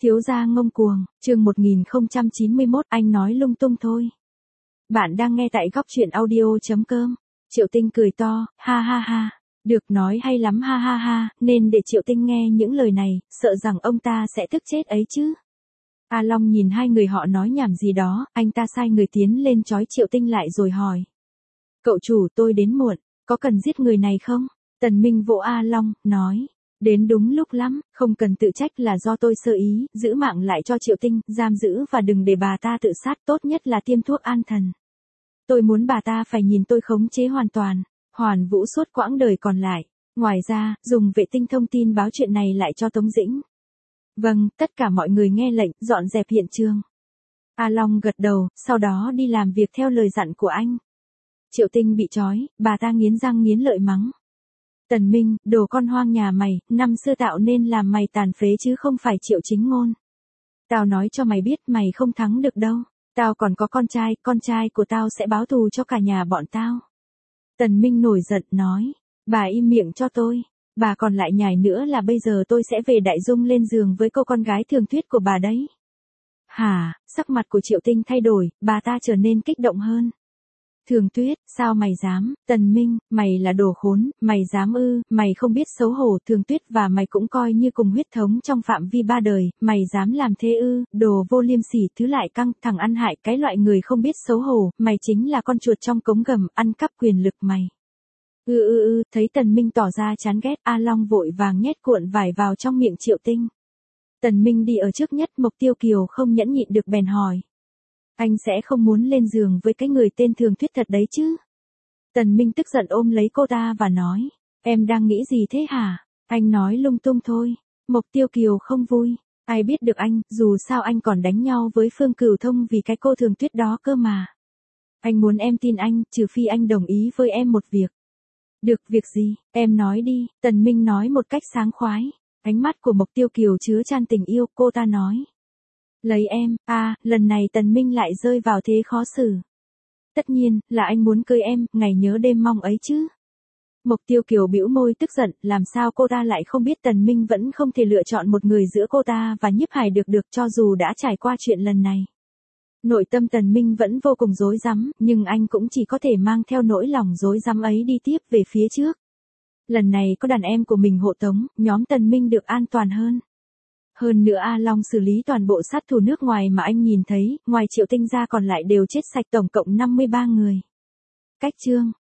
Thiếu gia ngông cuồng, chương 1091, anh nói lung tung thôi. Bạn đang nghe tại góc truyện audio.com. Triệu Tinh cười to, ha ha ha. Được, nói hay lắm, ha ha ha, nên để Triệu Tinh nghe những lời này, sợ rằng ông ta sẽ tức chết ấy chứ. A Long nhìn hai người họ nói nhảm gì đó, anh ta sai người tiến lên trói Triệu Tinh lại rồi hỏi. Cậu chủ, tôi đến muộn, có cần giết người này không? Tần Minh vỗ A Long, nói. Đến đúng lúc lắm, không cần tự trách, là do tôi sơ ý, giữ mạng lại cho Triệu Tinh, giam giữ và đừng để bà ta tự sát, tốt nhất là tiêm thuốc an thần. Tôi muốn bà ta phải nhìn tôi khống chế hoàn toàn, hoàn vũ suốt quãng đời còn lại. Ngoài ra, dùng vệ tinh thông tin báo chuyện này lại cho Tống Dĩnh. Vâng, tất cả mọi người nghe lệnh, dọn dẹp hiện trường. A Long gật đầu, sau đó đi làm việc theo lời dặn của anh. Triệu Tinh bị trói, bà ta nghiến răng nghiến lợi mắng. Tần Minh, đồ con hoang nhà mày, năm xưa tạo nên làm mày tàn phế chứ không phải Triệu Chính Ngôn. Tao nói cho mày biết, mày không thắng được đâu. Tao còn có con trai của tao sẽ báo thù cho cả nhà bọn tao. Tần Minh nổi giận nói, bà im miệng cho tôi, bà còn lại nhải nữa là bây giờ tôi sẽ về Đại Dung lên giường với cô con gái Thường Tuyết của bà đấy. Hả, sắc mặt của Triệu Tinh thay đổi, bà ta trở nên kích động hơn. Thường Tuyết, sao mày dám? Tần Minh, mày là đồ khốn, mày dám ư? Mày không biết xấu hổ, Thường Tuyết và mày cũng coi như cùng huyết thống trong phạm vi 3 đời, mày dám làm thế ư? Đồ vô liêm sỉ, thứ lại căng, thằng ăn hại, cái loại người không biết xấu hổ, mày chính là con chuột trong cống gầm, ăn cắp quyền lực mày. Thấy Tần Minh tỏ ra chán ghét, A Long vội vàng nhét cuộn vải vào trong miệng Triệu Tinh. Tần Minh đi ở trước nhất, Mộc Tiêu Kiều không nhẫn nhịn được bèn hỏi. Anh sẽ không muốn lên giường với cái người tên Thường Tuyết thật đấy chứ? Tần Minh tức giận ôm lấy cô ta và nói, em đang nghĩ gì thế hả? Anh nói lung tung thôi. Mộc Tiêu Kiều không vui, ai biết được anh, dù sao anh còn đánh nhau với Phương Cửu Thông vì cái cô Thường Tuyết đó cơ mà. Anh muốn em tin anh, trừ phi anh đồng ý với em một việc. Được, việc gì, em nói đi, Tần Minh nói một cách sáng khoái. Ánh mắt của Mộc Tiêu Kiều chứa chan tình yêu, cô ta nói. Lấy em, lần này Tần Minh lại rơi vào thế khó xử. Tất nhiên, là anh muốn cưới em, ngày nhớ đêm mong ấy chứ. Mộc Tiêu Kiều bĩu môi tức giận, làm sao cô ta lại không biết Tần Minh vẫn không thể lựa chọn một người giữa cô ta và Nhiếp Hải được cho dù đã trải qua chuyện lần này. Nội tâm Tần Minh vẫn vô cùng rối rắm, nhưng anh cũng chỉ có thể mang theo nỗi lòng rối rắm ấy đi tiếp về phía trước. Lần này có đàn em của mình hộ tống, nhóm Tần Minh được an toàn hơn. Hơn nữa A Long xử lý toàn bộ sát thủ nước ngoài mà anh nhìn thấy, ngoài Triệu Tinh ra còn lại đều chết sạch, tổng cộng 53 người. Cách chương